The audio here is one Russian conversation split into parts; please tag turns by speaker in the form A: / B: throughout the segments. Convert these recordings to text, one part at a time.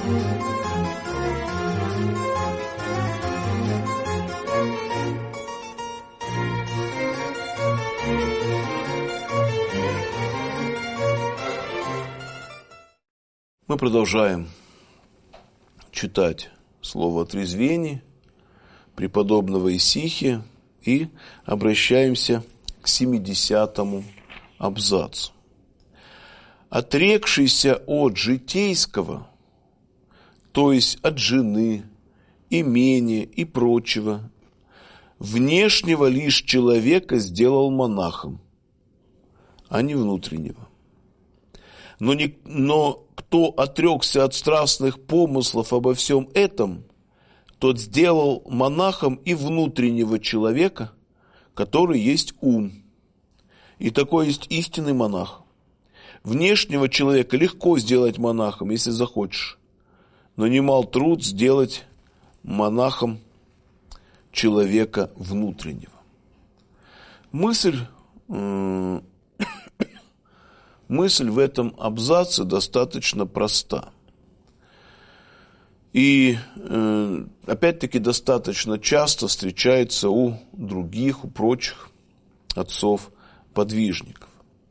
A: Мы продолжаем читать слово о трезвении преподобного Исихия и обращаемся к 70-му абзацу. «Отрекшийся от житейского, то есть от жены, имения и прочего, внешнего лишь человека сделал монахом, а не внутреннего. Но кто отрекся от страстных помыслов обо всем этом, тот сделал монахом и внутреннего человека, который есть ум. И такой есть истинный монах. Внешнего человека легко сделать монахом, если захочешь, но немал труд сделать монахом человека внутреннего». Мысль в этом абзаце достаточно проста. И, опять-таки, достаточно часто встречается у других, у прочих отцов-подвижников.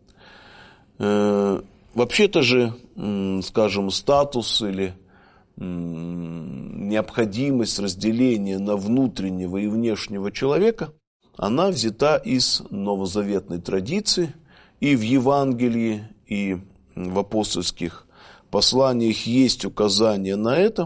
A: Вообще-то же, скажем, статус или необходимость разделения на внутреннего и внешнего человека, она взята из новозаветной традиции. И в Евангелии, и в апостольских посланиях есть указание на это,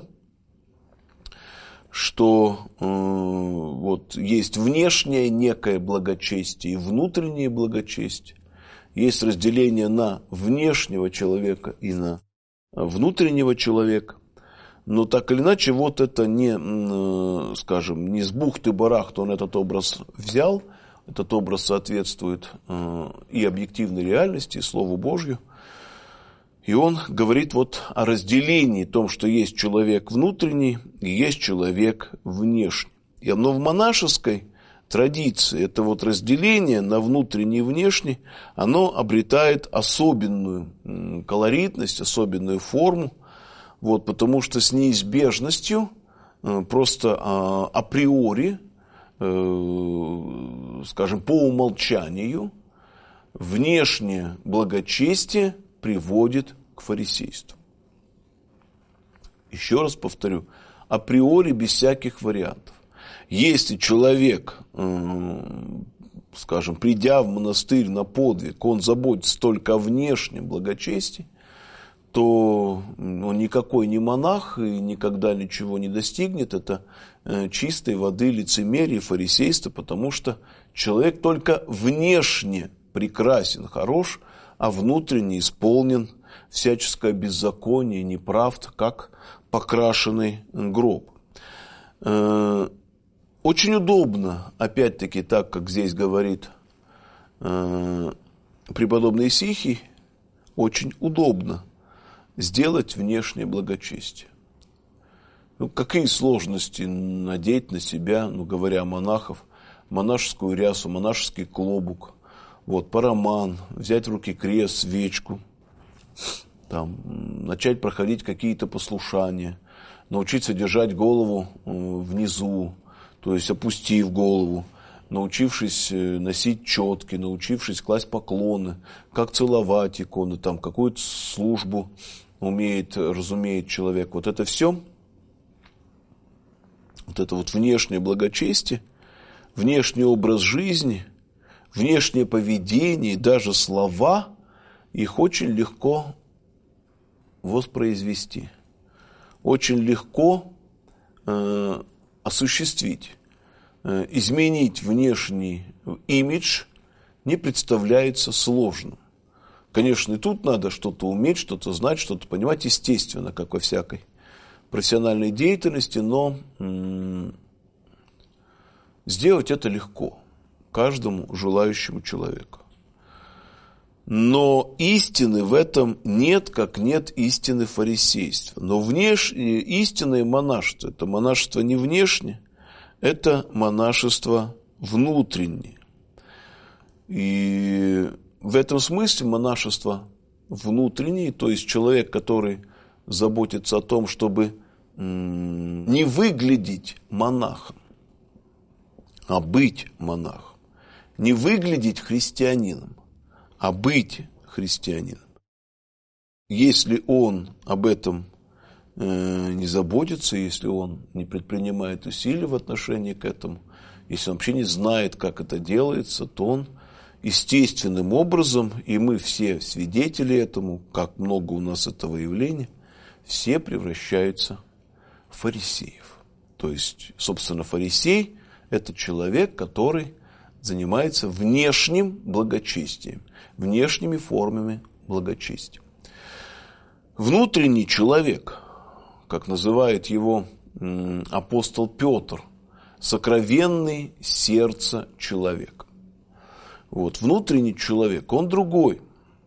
A: что вот есть внешнее некое благочестие и внутреннее благочестие. Есть разделение на внешнего человека и на внутреннего человека. Но так или иначе, вот это не, скажем, не с бухты-барахты он этот образ взял. Этот образ соответствует и объективной реальности, и Слову Божью. И он говорит вот о разделении, том, что есть человек внутренний и есть человек внешний. Но в монашеской традиции это вот разделение на внутренний и внешний, оно обретает особенную колоритность, особенную форму, вот, потому что с неизбежностью, просто априори, скажем, по умолчанию, внешнее благочестие приводит к фарисейству. Еще раз повторю, априори без всяких вариантов. Если человек, скажем, придя в монастырь на подвиг, он заботится только о внешнем благочестии, то он никакой не монах и никогда ничего не достигнет. Это чистой воды лицемерие, фарисейство, потому что человек только внешне прекрасен, хорош, а внутренне исполнен всяческое беззаконие, неправд, как покрашенный гроб. Очень удобно, опять-таки, так как здесь говорит преподобный Исихий, очень удобно сделать внешнее благочестие. Какие сложности надеть на себя, говоря о монахов, монашескую рясу, монашеский клобук, вот, параман, взять в руки крест, свечку, там, начать проходить какие-то послушания, научиться держать голову внизу, то есть опустив голову, научившись носить четки, научившись класть поклоны, как целовать иконы, там, какую-то службу разумеет человек. Вот это все, вот это вот внешнее благочестие, внешний образ жизни, внешнее поведение и даже слова, их очень легко воспроизвести, очень легко осуществить. Изменить внешний имидж не представляется сложным. Конечно, и тут надо что-то уметь, что-то знать, что-то понимать, естественно, как во всякой профессиональной деятельности, но сделать это легко каждому желающему человеку. Но истины в этом нет, как нет истины фарисейства. Но истинное монашество – это монашество не внешнее, это монашество внутреннее. И в этом смысле монашество внутреннее, то есть человек, который заботится о том, чтобы не выглядеть монахом, а быть монахом. Не выглядеть христианином, а быть христианином. Если он об этом не заботится, если он не предпринимает усилий в отношении к этому, если он вообще не знает, как это делается, то он естественным образом, и мы все свидетели этому, как много у нас этого явления, все превращаются в фарисеев. То есть, собственно, фарисей – это человек, который занимается внешним благочестием, внешними формами благочестия. Внутренний человек, как называет его апостол Петр, сокровенный сердце человека. Вот, внутренний человек, он другой.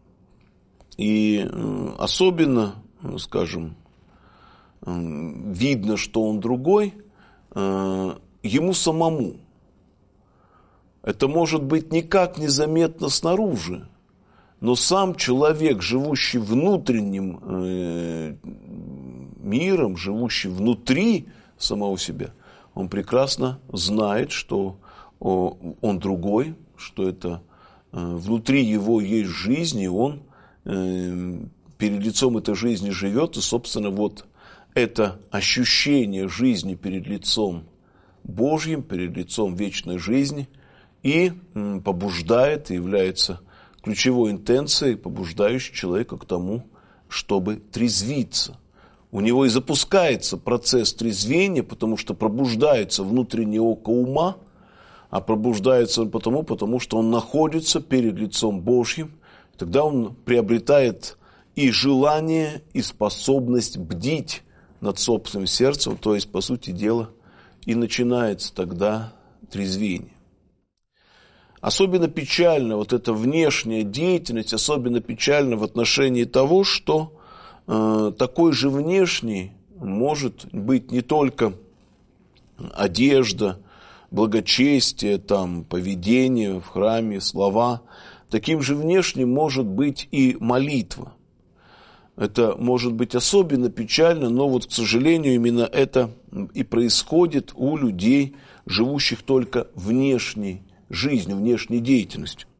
A: И особенно, скажем, видно, что он другой ему самому. Это может быть никак незаметно снаружи, но сам человек, живущий внутренним миром, живущий внутри самого себя, он прекрасно знает, что он другой, что это внутри его есть жизнь, и он перед лицом этой жизни живет, и, собственно, вот это ощущение жизни перед лицом Божьим, перед лицом вечной жизни и побуждает, и является ключевой интенцией, побуждающей человека к тому, чтобы трезвиться. У него и запускается процесс трезвения, потому что пробуждается внутреннее око ума, а пробуждается он потому что он находится перед лицом Божьим. Тогда он приобретает и желание, и способность бдить над собственным сердцем, то есть, по сути дела, и начинается тогда трезвение. Особенно печально вот эта внешняя деятельность, особенно печально в отношении того, что такой же внешний может быть не только одежда, благочестие, там, поведение в храме, слова. Таким же внешним может быть и молитва. Это может быть особенно печально, но вот, к сожалению, именно это и происходит у людей, живущих только внешней жизнью, внешней деятельностью.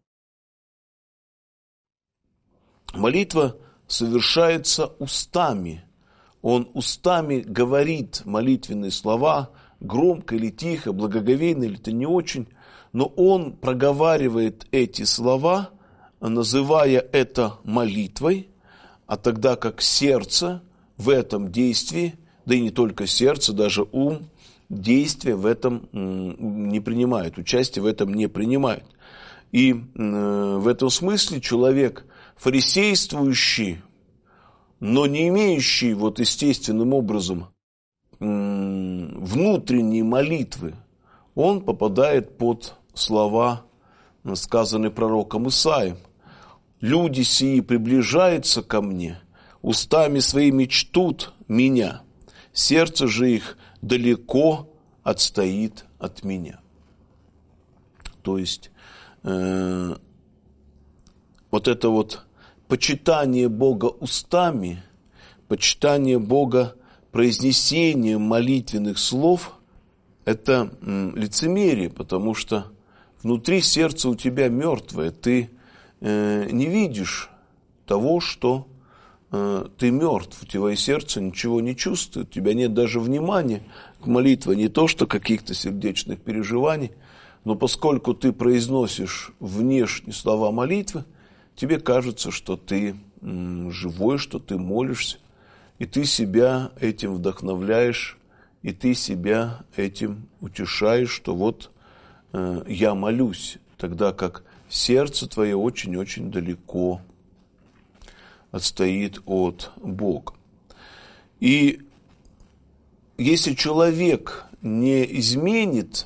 A: Молитва совершается устами. Он устами говорит молитвенные слова, громко или тихо, благоговейно или это не очень, но он проговаривает эти слова, называя это молитвой, а тогда как сердце в этом действии, да и не только сердце, даже ум, действия в этом не принимает, участие в этом не принимает. И в этом смысле человек фарисействующий, но не имеющий вот естественным образом внутренней молитвы, он попадает под слова, сказанные пророком Исаией. «Люди сии приближаются ко мне, устами своими чтут меня, сердце же их далеко отстоит от меня». То есть вот это вот почитание Бога устами, почитание Бога произнесением молитвенных слов – это лицемерие, потому что внутри сердца у тебя мертвое, ты не видишь того, что ты мертв, у твое сердце ничего не чувствует, у тебя нет даже внимания к молитве, не то что каких-то сердечных переживаний, но поскольку ты произносишь внешние слова молитвы, тебе кажется, что ты живой, что ты молишься, и ты себя этим вдохновляешь, и ты себя этим утешаешь, что вот я молюсь, тогда как сердце твое очень-очень далеко отстоит от Бога. И если человек не изменит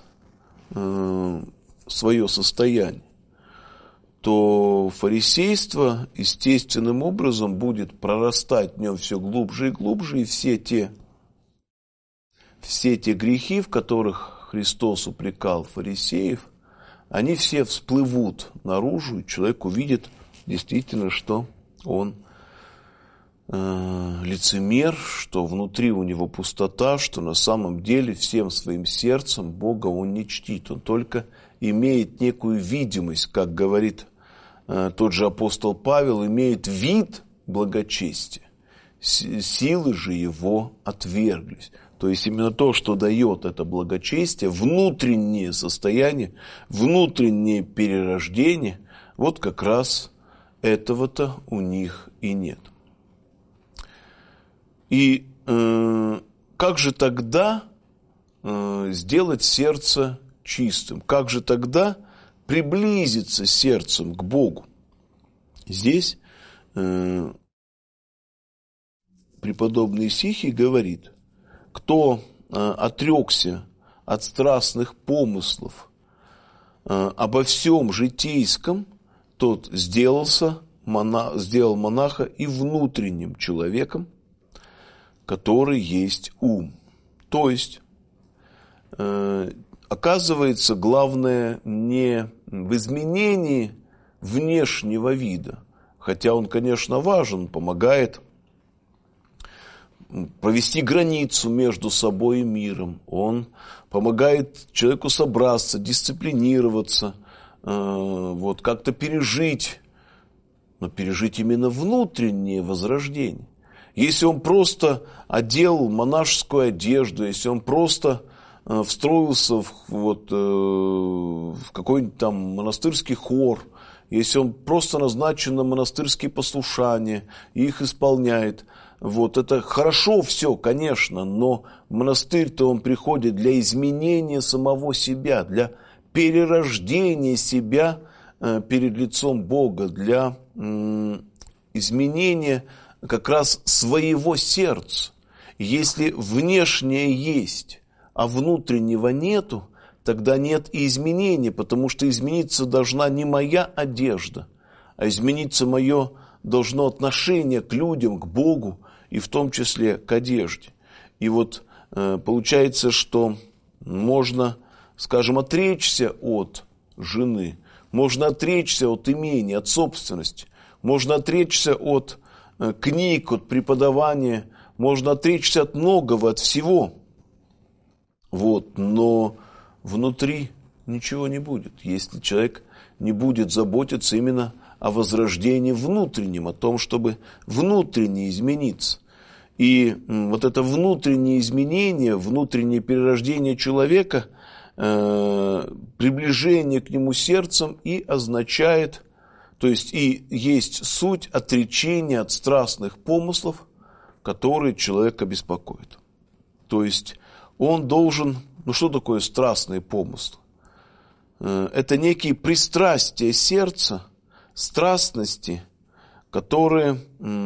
A: свое состояние, то фарисейство естественным образом будет прорастать в нем все глубже и глубже, и все те грехи, в которых Христос упрекал фарисеев, они все всплывут наружу, и человек увидит действительно, что он лицемер, что внутри у него пустота, что на самом деле всем своим сердцем Бога он не чтит. Он только имеет некую видимость, как говорит тот же апостол Павел, имеет вид благочестия. Силы же его отверглись. То есть именно то, что дает это благочестие, внутреннее состояние, внутреннее перерождение, вот как раз этого-то у них и нет. И как же тогда сделать сердце чистым? Как же тогда приблизиться сердцем к Богу? Здесь преподобный Исихий говорит: кто отрекся от страстных помыслов обо всем житейском, тот сделал монаха и внутренним человеком, который есть ум. То есть, оказывается, главное не в изменении внешнего вида, хотя он, конечно, важен, помогает провести границу между собой и миром, он помогает человеку собраться, дисциплинироваться, вот, как-то пережить, но пережить именно внутреннее возрождение. Если он просто одел монашескую одежду, если он просто встроился в какой-нибудь там монастырский хор, если он просто назначен на монастырские послушания и их исполняет, вот, это хорошо все, конечно, но в монастырь-то он приходит для изменения самого себя, для перерождения себя перед лицом Бога, для изменения как раз своего сердца. Если внешнее есть, а внутреннего нету, тогда нет и изменения, потому что измениться должна не моя одежда, а измениться мое должно отношение к людям, к Богу, и в том числе к одежде. И вот получается, что можно, скажем, отречься от жены, можно отречься от имения, от собственности, можно отречься от книг, от преподавания, можно отречься от многого, от всего. Вот, но внутри ничего не будет, если человек не будет заботиться именно о возрождении внутреннем, о том, чтобы внутренне измениться. И вот это внутреннее изменение, внутреннее перерождение человека, приближение к нему сердцем и означает, то есть и есть суть отречения от страстных помыслов, которые человека беспокоят. То есть он должен, что такое страстные помыслы? Это некие пристрастия сердца, страстности, которые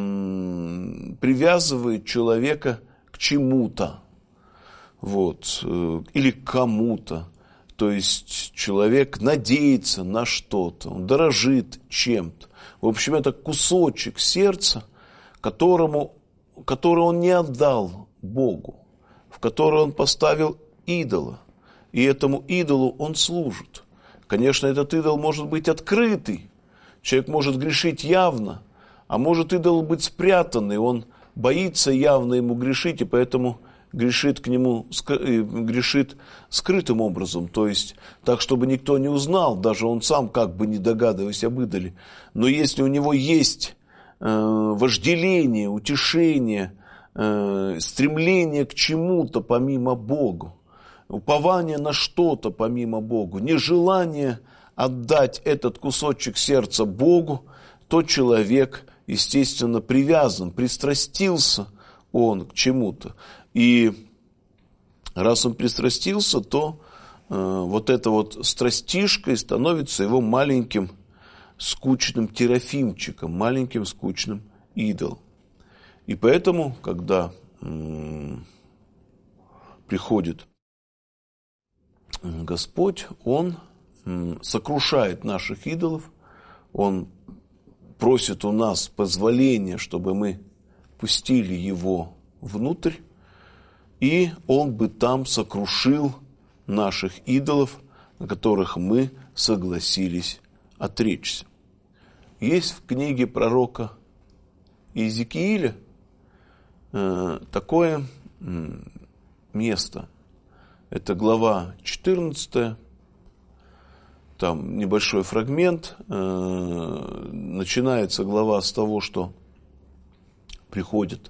A: привязывают человека к чему-то, вот, или к кому-то. То есть человек надеется на что-то, он дорожит чем-то. В общем, это кусочек сердца, который он не отдал Богу, в который он поставил идола, и этому идолу он служит. Конечно, этот идол может быть открытый, человек может грешить явно, а может идол быть спрятанный, он боится явно ему грешить, и поэтому грешит к нему, грешит скрытым образом, то есть так, чтобы никто не узнал, даже он сам как бы не догадываясь об идоле. Но если у него есть вожделение, утешение, стремление к чему-то помимо Бога, упование на что-то помимо Бога, нежелание отдать этот кусочек сердца Богу, то человек, естественно, привязан, пристрастился он к чему-то. И раз он пристрастился, то вот эта вот страстишкой становится его маленьким скучным терафимчиком, маленьким скучным идолом. И поэтому, когда приходит Господь, Он сокрушает наших идолов, Он просит у нас позволения, чтобы мы пустили Его внутрь, и Он бы там сокрушил наших идолов, на которых мы согласились отречься. Есть в книге пророка Иезекииля такое место. Это глава 14, там небольшой фрагмент. Начинается глава с того, что приходят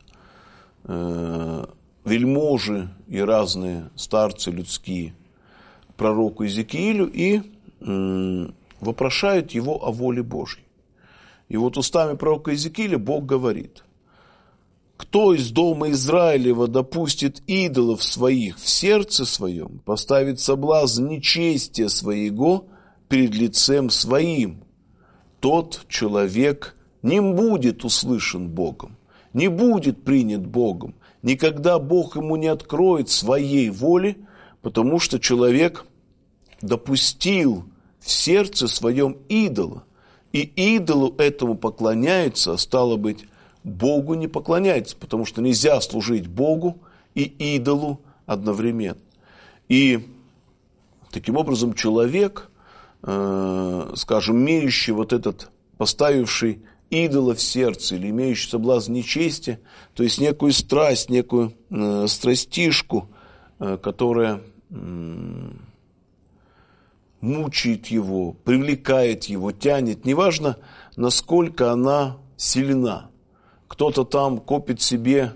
A: вельможи и разные старцы людские к пророку Иезекиилю и вопрошают его о воле Божьей. И вот устами пророка Иезекииля Бог говорит: «Кто из дома Израилева допустит идолов своих в сердце своем, поставит соблазн нечестия своего перед лицем своим, тот человек не будет услышан Богом, не будет принят Богом, никогда Бог ему не откроет своей воли, потому что человек допустил в сердце своем идола, и идолу этому поклоняется, а стало быть, Богу не поклоняется, потому что нельзя служить Богу и идолу одновременно». И таким образом человек, скажем, имеющий вот этот, поставивший идола в сердце или имеющий соблазн нечестия, то есть некую страсть, некую страстишку, которая мучает его, привлекает его, тянет, неважно, насколько она сильна. Кто-то там копит себе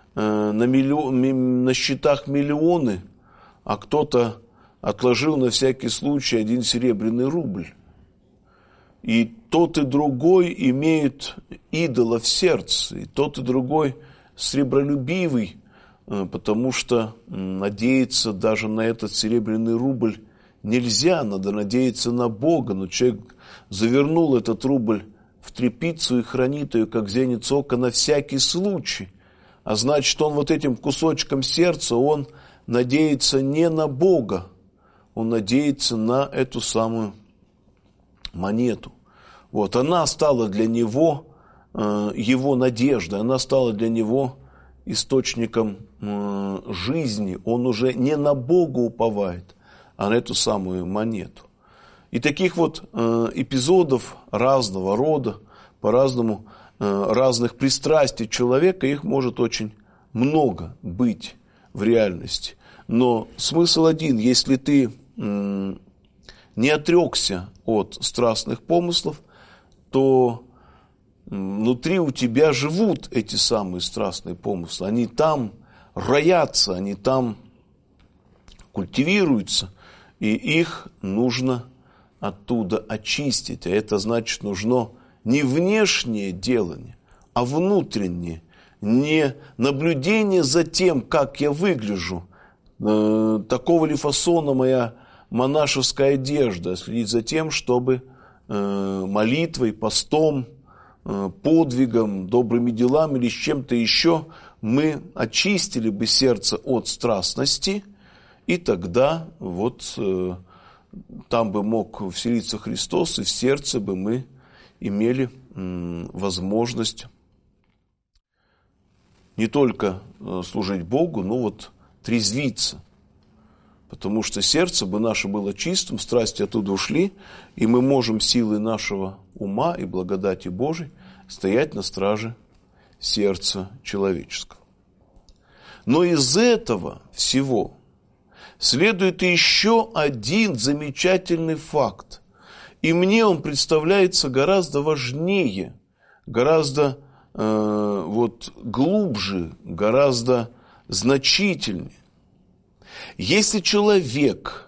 A: на счетах миллионы, а кто-то отложил на всякий случай 1 серебряный рубль. И тот и другой имеют идола в сердце, и тот и другой сребролюбивый, потому что надеяться даже на этот серебряный рубль нельзя, надо надеяться на Бога. Но человек завернул этот рубль в тряпицу и хранит ее, как зеницу ока, на всякий случай. А значит, он вот этим кусочком сердца, он надеется не на Бога, он надеется на эту самую монету. Вот, она стала для него его надеждой, она стала для него источником жизни. Он уже не на Бога уповает, а на эту самую монету. И таких вот эпизодов разного рода, по-разному, разных пристрастий человека, их может очень много быть в реальности. Но смысл один: если ты не отрекся от страстных помыслов, то внутри у тебя живут эти самые страстные помыслы. Они там роятся, они там культивируются, и их нужно оттуда очистить. А это значит, нужно не внешнее делание, а внутреннее. Не наблюдение за тем, как я выгляжу, такого ли фасона моя монашеская одежда, а следить за тем, чтобы молитвой, постом, подвигом, добрыми делами или с чем-то еще мы очистили бы сердце от страстности, и тогда вот там бы мог вселиться Христос, и в сердце бы мы имели возможность не только служить Богу, но вот трезвиться. Потому что сердце бы наше было чистым, страсти оттуда ушли, и мы можем силой нашего ума и благодати Божией стоять на страже сердца человеческого. Но из этого всего следует еще один замечательный факт. И мне он представляется гораздо важнее, гораздо глубже, гораздо значительнее. Если человек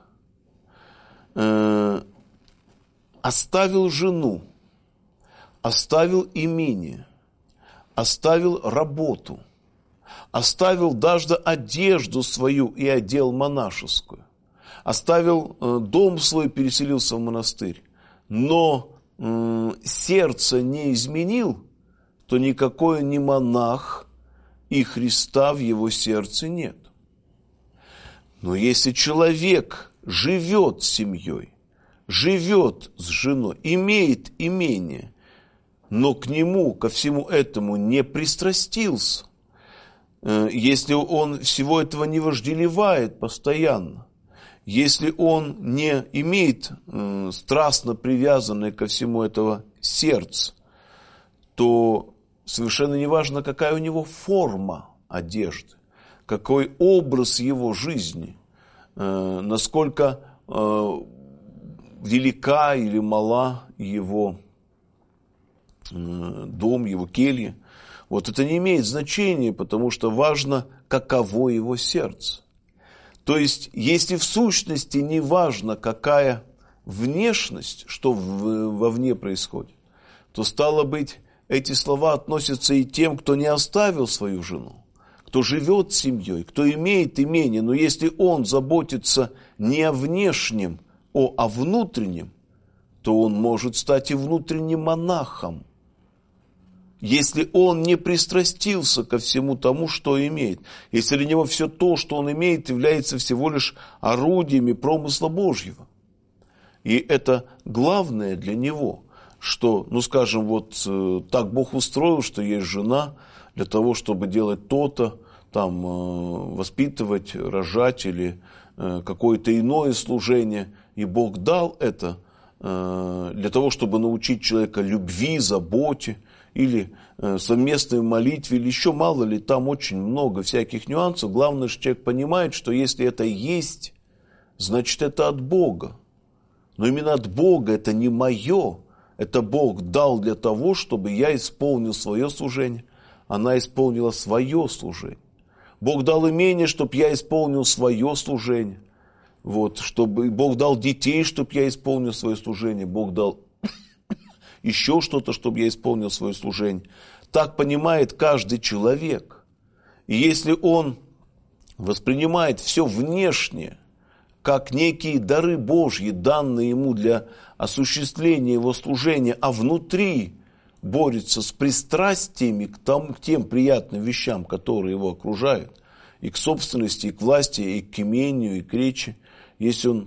A: оставил жену, оставил имение, оставил работу, оставил даже одежду свою и одел монашескую, оставил дом свой, переселился в монастырь, но сердце не изменил, то никакой не монах, и Христа в его сердце нет. Но если человек живет с семьей, живет с женой, имеет имение, но к нему, ко всему этому не пристрастился, если он всего этого не вожделевает постоянно, если он не имеет страстно привязанное ко всему этого сердце, то совершенно неважно, какая у него форма, одежды, какой образ его жизни, насколько велика или мала его дом, его келья. Вот это не имеет значения, потому что важно, каково его сердце. То есть, если в сущности не важно, какая внешность, что вовне происходит, то, стало быть, эти слова относятся и тем, кто не оставил свою жену, кто живет семьей, кто имеет имение, но если он заботится не о внешнем, а о внутреннем, то он может стать и внутренним монахом, если он не пристрастился ко всему тому, что имеет, если для него все то, что он имеет, является всего лишь орудиями промысла Божьего. И это главное для него, что, скажем, вот так Бог устроил, что есть жена для того, чтобы делать то-то, там, воспитывать, рожать или какое-то иное служение, и Бог дал это для того, чтобы научить человека любви, заботе, или совместной молитве, или еще мало ли, там очень много всяких нюансов. Главное, что человек понимает, что если это есть, значит это от Бога. Но именно от Бога, это не мое, это Бог дал для того, чтобы я исполнил свое служение, она исполнила свое служение. Бог дал имение, чтобы я исполнил свое служение. Вот, чтобы Бог дал детей, чтобы я исполнил свое служение. Бог дал еще что-то, чтобы я исполнил свое служение. Так понимает каждый человек. И если он воспринимает все внешнее, как некие дары Божьи, данные ему для осуществления его служения, а внутри борется с пристрастиями к тем приятным вещам, которые его окружают, и к собственности, и к власти, и к имению, и к речи, если он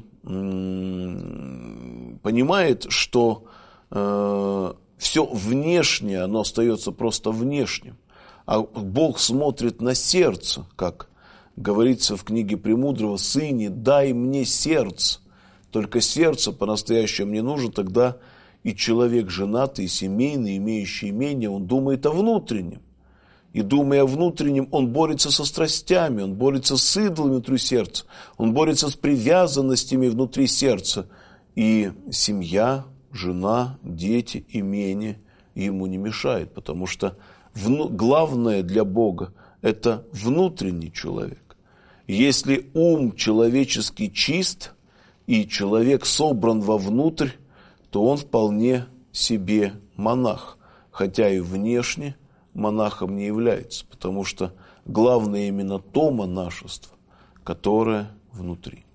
A: понимает, что все внешнее, оно остается просто внешним. А Бог смотрит на сердце, как говорится в книге Премудрого: «Сыне, дай мне сердце». Только сердце по-настоящему мне нужно, тогда и человек женатый, и семейный, имеющий имение, он думает о внутреннем. И думая о внутреннем, он борется со страстями, он борется с идолами внутри сердца, он борется с привязанностями внутри сердца. И семья, жена, дети, имение ему не мешает, потому что главное для Бога – это внутренний человек. Если ум человеческий чист и человек собран вовнутрь, то он вполне себе монах, хотя и внешне монахом не является, потому что главное именно то монашество, которое внутри.